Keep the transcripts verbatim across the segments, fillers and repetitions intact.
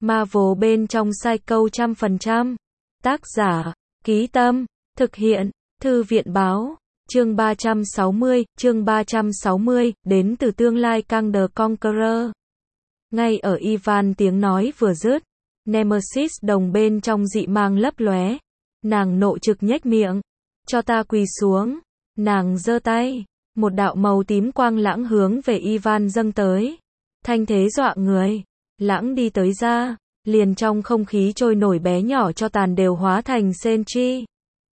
Marvel bên trong Psycho trăm phần trăm. Tác giả, Ký Tâm, thực hiện, Thư viện Báo. Chương ba trăm sáu mươi, chương ba trăm sáu mươi, đến từ tương lai Kang the Conqueror. Ngay ở Ivan tiếng nói vừa dứt, Nemesis đồng bên trong dị mang lấp lóe. Nàng nộ trực nhếch miệng. Cho ta quỳ xuống. Nàng giơ tay. Một đạo màu tím quang lãng hướng về Ivan dâng tới. Thanh thế dọa người. Lãng đi tới ra. Liền trong không khí trôi nổi bé nhỏ cho tàn đều hóa thành Senchi.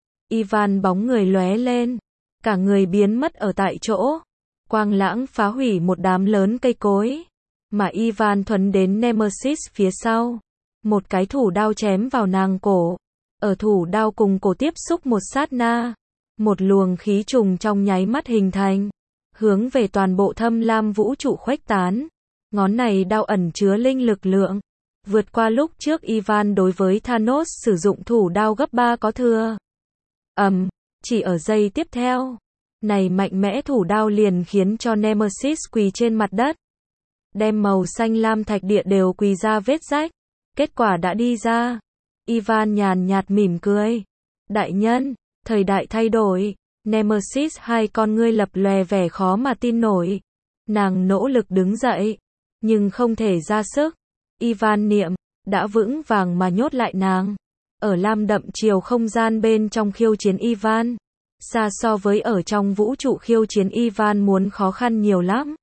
Ivan bóng người lóe lên. Cả người biến mất ở tại chỗ. Quang lãng phá hủy một đám lớn cây cối. Mà Ivan thuấn đến Nemesis phía sau. Một cái thủ đao chém vào nàng cổ. Ở thủ đao cùng cổ tiếp xúc một sát na. Một luồng khí trùng trong nháy mắt hình thành. Hướng về toàn bộ thâm lam vũ trụ khuếch tán. Ngón này đao ẩn chứa linh lực lượng. Vượt qua lúc trước Ivan đối với Thanos sử dụng thủ đao gấp ba có thừa. Ầm, um, chỉ ở giây tiếp theo. Này mạnh mẽ thủ đao liền khiến cho Nemesis quỳ trên mặt đất. Đem màu xanh lam thạch địa đều quỳ ra vết rách. Kết quả đã đi ra. Ivan nhàn nhạt mỉm cười. Đại nhân, thời đại thay đổi. Nemesis hai con ngươi lập lòe vẻ khó mà tin nổi. Nàng nỗ lực đứng dậy. Nhưng không thể ra sức. Ivan niệm, đã vững vàng mà nhốt lại nàng. Ở lam đậm chiều không gian bên trong khiêu chiến Ivan. Xa so với ở trong vũ trụ khiêu chiến Ivan muốn khó khăn nhiều lắm.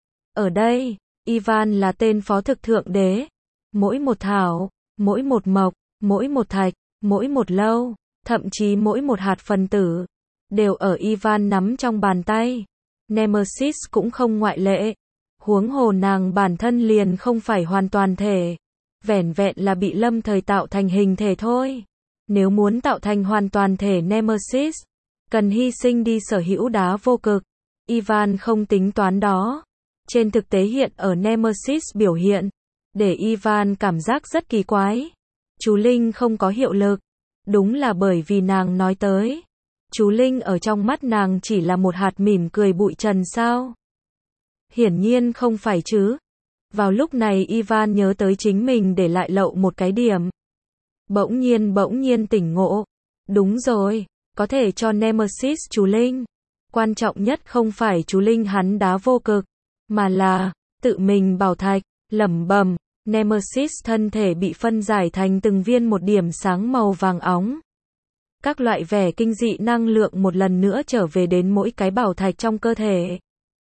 Ở đây, Ivan là tên phó thực thượng đế. Mỗi một thảo, mỗi một mộc, mỗi một thạch, mỗi một lâu, thậm chí mỗi một hạt phân tử, đều ở Ivan nắm trong bàn tay. Nemesis cũng không ngoại lệ. Huống hồ nàng bản thân liền không phải hoàn toàn thể. Vẻn vẹn là bị lâm thời tạo thành hình thể thôi. Nếu muốn tạo thành hoàn toàn thể Nemesis, cần hy sinh đi sở hữu đá vô cực. Ivan không tính toán đó. Trên thực tế hiện ở Nemesis biểu hiện, để Ivan cảm giác rất kỳ quái. Chú Linh không có hiệu lực. Đúng là bởi vì nàng nói tới. Chú Linh ở trong mắt nàng chỉ là một hạt mỉm cười bụi trần sao? Hiển nhiên không phải chứ. Vào lúc này Ivan nhớ tới chính mình để lại lậu một cái điểm. Bỗng nhiên bỗng nhiên tỉnh ngộ. Đúng rồi, có thể cho Nemesis chú Linh. Quan trọng nhất không phải chú Linh hắn đá vô cực, mà là tự mình bảo thạch, lẩm bẩm. Nemesis thân thể bị phân giải thành từng viên một điểm sáng màu vàng óng. Các loại vẻ kinh dị năng lượng một lần nữa trở về đến mỗi cái bảo thạch trong cơ thể.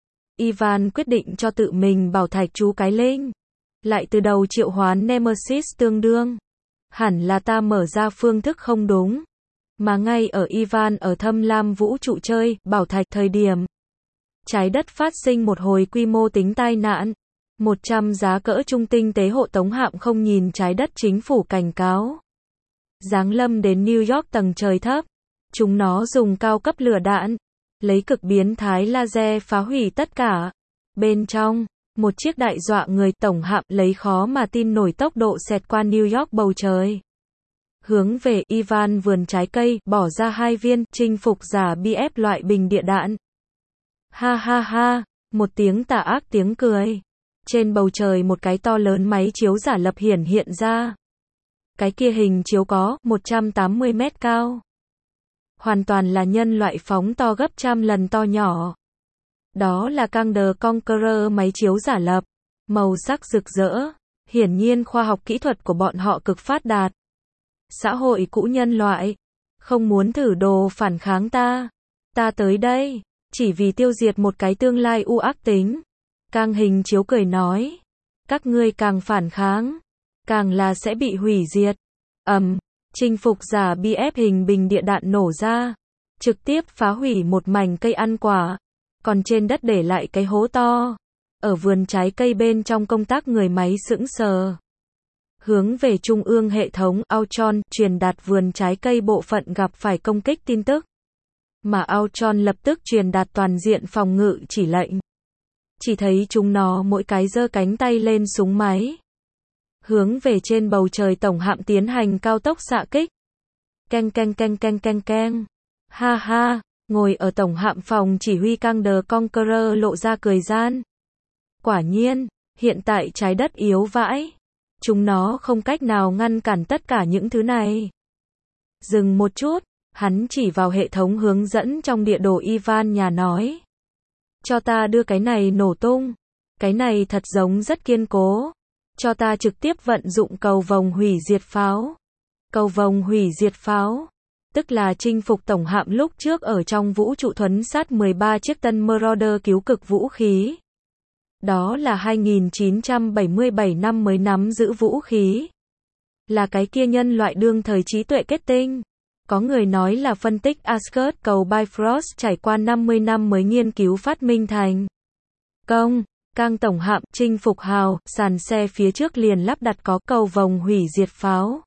Ivan quyết định cho tự mình bảo thạch chú cái linh. Lại từ đầu triệu hoán Nemesis tương đương. Hẳn là ta mở ra phương thức không đúng. Mà ngay ở Ivan ở thâm lam vũ trụ chơi bảo thạch thời điểm. Trái đất phát sinh một hồi quy mô tính tai nạn. một trăm giá cỡ trung tinh tế hộ tống hạm không nhìn trái đất chính phủ cảnh cáo. Giáng lâm đến New York tầng trời thấp. Chúng nó dùng cao cấp lửa đạn. Lấy cực biến thái laser phá hủy tất cả. Bên trong, một chiếc đại dọa người tổng hạm lấy khó mà tin nổi tốc độ xẹt qua New York bầu trời. Hướng về Ivan vườn trái cây, bỏ ra hai viên, chinh phục giả bê ép loại bình địa đạn. Ha ha ha, một tiếng tà ác tiếng cười. Trên bầu trời một cái to lớn máy chiếu giả lập hiển hiện ra. Cái kia hình chiếu có một trăm tám mươi mét cao. Hoàn toàn là nhân loại phóng to gấp trăm lần to nhỏ. Đó là Kang the Conqueror máy chiếu giả lập. Màu sắc rực rỡ. Hiển nhiên khoa học kỹ thuật của bọn họ cực phát đạt. Xã hội cũ nhân loại. Không muốn thử đồ phản kháng ta. Ta tới đây. Chỉ vì tiêu diệt một cái tương lai u ác tính. Kang hình chiếu cười nói. Các ngươi càng phản kháng. Càng là sẽ bị hủy diệt. Ầm. Um, Chinh phục giả bê ép hình bình địa đạn nổ ra. Trực tiếp phá hủy một mảnh cây ăn quả. Còn trên đất để lại cái hố to. Ở vườn trái cây bên trong công tác người máy sững sờ. Hướng về trung ương hệ thống Ultron truyền đạt vườn trái cây bộ phận gặp phải công kích tin tức. Mà Ultron lập tức truyền đạt toàn diện phòng ngự chỉ lệnh. Chỉ thấy chúng nó mỗi cái giơ cánh tay lên súng máy. Hướng về trên bầu trời tổng hạm tiến hành cao tốc xạ kích. Keng keng keng keng keng keng. Ha ha, ngồi ở tổng hạm phòng chỉ huy Kang the Conqueror lộ ra cười gian. Quả nhiên, hiện tại trái đất yếu vãi. Chúng nó không cách nào ngăn cản tất cả những thứ này. Dừng một chút, hắn chỉ vào hệ thống hướng dẫn trong địa đồ Ivan nhà nói. Cho ta đưa cái này nổ tung. Cái này thật giống rất kiên cố. Cho ta trực tiếp vận dụng cầu vồng hủy diệt pháo. Cầu vồng hủy diệt pháo, tức là chinh phục tổng hạm lúc trước ở trong vũ trụ thuấn sát mười ba chiếc tân Marauder cứu cực vũ khí. Đó là hai nghìn chín trăm bảy mươi bảy năm mới nắm giữ vũ khí. Là cái kia nhân loại đương thời trí tuệ kết tinh. Có người nói là phân tích Asgard cầu Bifrost trải qua năm mươi năm mới nghiên cứu phát minh thành công. Cang tổng hạm, chinh phục hào, sàn xe phía trước liền lắp đặt có cầu vồng hủy diệt pháo.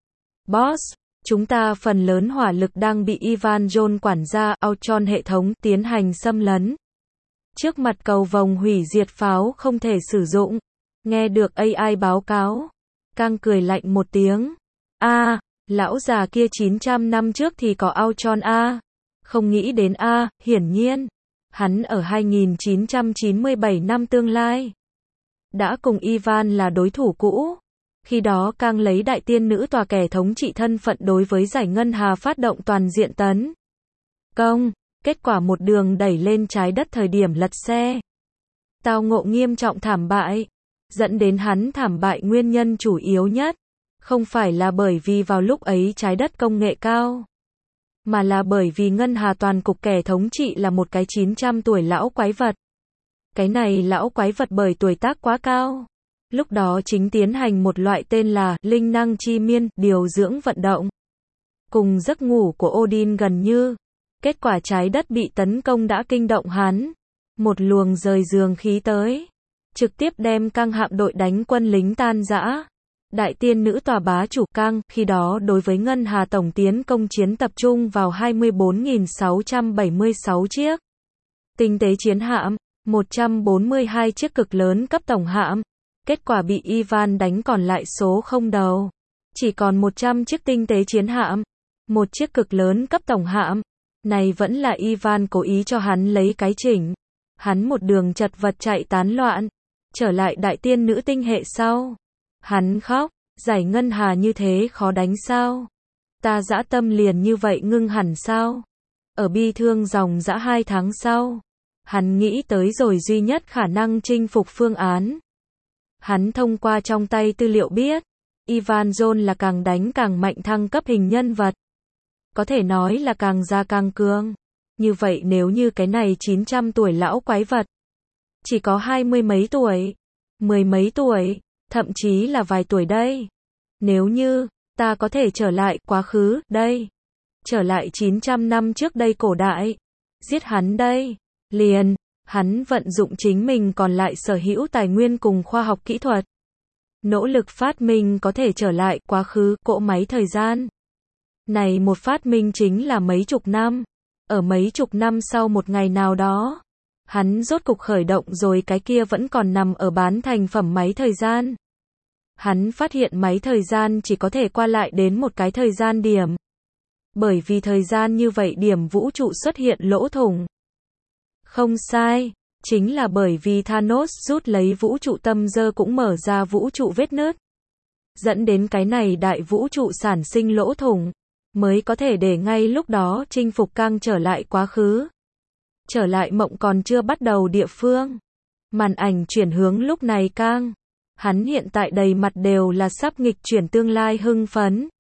Boss, chúng ta phần lớn hỏa lực đang bị Ivan John quản gia Ultron hệ thống tiến hành xâm lấn. Trước mặt cầu vồng hủy diệt pháo không thể sử dụng. Nghe được a i báo cáo, Cang cười lạnh một tiếng. A, à, lão già kia chín trăm năm trước thì có Ultron a. Không nghĩ đến a, hiển nhiên. Hắn ở hai nghìn chín trăm chín mươi bảy năm tương lai đã cùng Ivan là đối thủ cũ. Khi đó Cang lấy đại tiên nữ tòa kẻ thống trị thân phận đối với giải ngân hà phát động toàn diện tấn công. Kết quả một đường đẩy lên trái đất thời điểm lật xe. Tao ngộ nghiêm trọng thảm bại. Dẫn đến hắn thảm bại nguyên nhân chủ yếu nhất. Không phải là bởi vì vào lúc ấy trái đất công nghệ cao. Mà là bởi vì ngân hà toàn cục kẻ thống trị là một cái chín trăm tuổi lão quái vật. Cái này lão quái vật bởi tuổi tác quá cao. Lúc đó chính tiến hành một loại tên là linh năng chi miên, điều dưỡng vận động. Cùng giấc ngủ của Odin gần như. Kết quả trái đất bị tấn công đã kinh động hắn. Một luồng rời giường khí tới. Trực tiếp đem Cang hạm đội đánh quân lính tan rã. Đại tiên nữ tòa bá chủ Cang, khi đó đối với ngân hà tổng tiến công chiến tập trung vào hai mươi bốn nghìn sáu trăm bảy mươi sáu chiếc. Tinh tế chiến hạm, một trăm bốn mươi hai chiếc cực lớn cấp tổng hạm. Kết quả bị Ivan đánh còn lại số không đầu. Chỉ còn một trăm chiếc tinh tế chiến hạm. Một chiếc cực lớn cấp tổng hạm. Này vẫn là Ivan cố ý cho hắn lấy cái chỉnh. Hắn một đường chật vật chạy tán loạn. Trở lại đại tiên nữ tinh hệ sau. Hắn khóc, giải ngân hà như thế khó đánh sao? Ta dã tâm liền như vậy ngưng hẳn sao? Ở bi thương dòng dã hai tháng sau. Hắn nghĩ tới rồi duy nhất khả năng chinh phục phương án. Hắn thông qua trong tay tư liệu biết, Ivan John là càng đánh càng mạnh thăng cấp hình nhân vật. Có thể nói là càng già càng cường. Như vậy nếu như cái này chín trăm tuổi lão quái vật, chỉ có hai mươi mấy tuổi, mười mấy tuổi, thậm chí là vài tuổi đây. Nếu như, ta có thể trở lại quá khứ, đây. Trở lại chín trăm năm trước đây cổ đại. Giết hắn đây. Liền. Hắn vận dụng chính mình còn lại sở hữu tài nguyên cùng khoa học kỹ thuật. Nỗ lực phát minh có thể trở lại quá khứ, cỗ máy thời gian. Này một phát minh chính là mấy chục năm. Ở mấy chục năm sau một ngày nào đó, hắn rốt cục khởi động rồi cái kia vẫn còn nằm ở bán thành phẩm máy thời gian. Hắn phát hiện máy thời gian chỉ có thể qua lại đến một cái thời gian điểm. Bởi vì thời gian như vậy điểm vũ trụ xuất hiện lỗ thủng. Không sai, chính là bởi vì Thanos rút lấy vũ trụ tâm dơ cũng mở ra vũ trụ vết nứt. Dẫn đến cái này đại vũ trụ sản sinh lỗ thủng, mới có thể để ngay lúc đó chinh phục Cang trở lại quá khứ. Trở lại mộng còn chưa bắt đầu địa phương. Màn ảnh chuyển hướng lúc này Cang. Hắn hiện tại đầy mặt đều là sắp nghịch chuyển tương lai hưng phấn.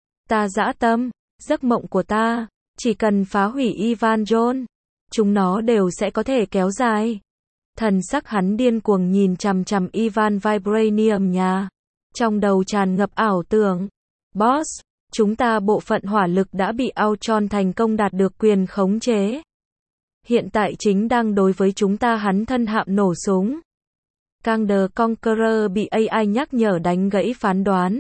Ta dã tâm, giấc mộng của ta, chỉ cần phá hủy Ivan John, chúng nó đều sẽ có thể kéo dài. Thần sắc hắn điên cuồng nhìn chằm chằm Ivan Vibranium nhà. Trong đầu tràn ngập ảo tưởng. Boss, chúng ta bộ phận hỏa lực đã bị Ultron thành công đạt được quyền khống chế. Hiện tại chính đang đối với chúng ta hắn thân hạm nổ súng. Kang the Conqueror bị a i nhắc nhở đánh gãy phán đoán.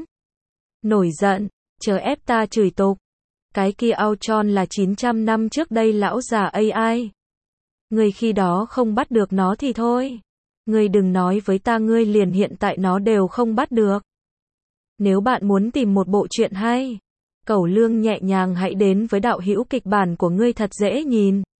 Nổi giận, chờ ép ta chửi tục. Cái kia Ultron là chín trăm năm trước đây lão già a i. Người khi đó không bắt được nó thì thôi. Người đừng nói với ta ngươi liền hiện tại nó đều không bắt được. Nếu bạn muốn tìm một bộ truyện hay, Cẩu Lương nhẹ nhàng hãy đến với đạo hữu kịch bản của ngươi thật dễ nhìn.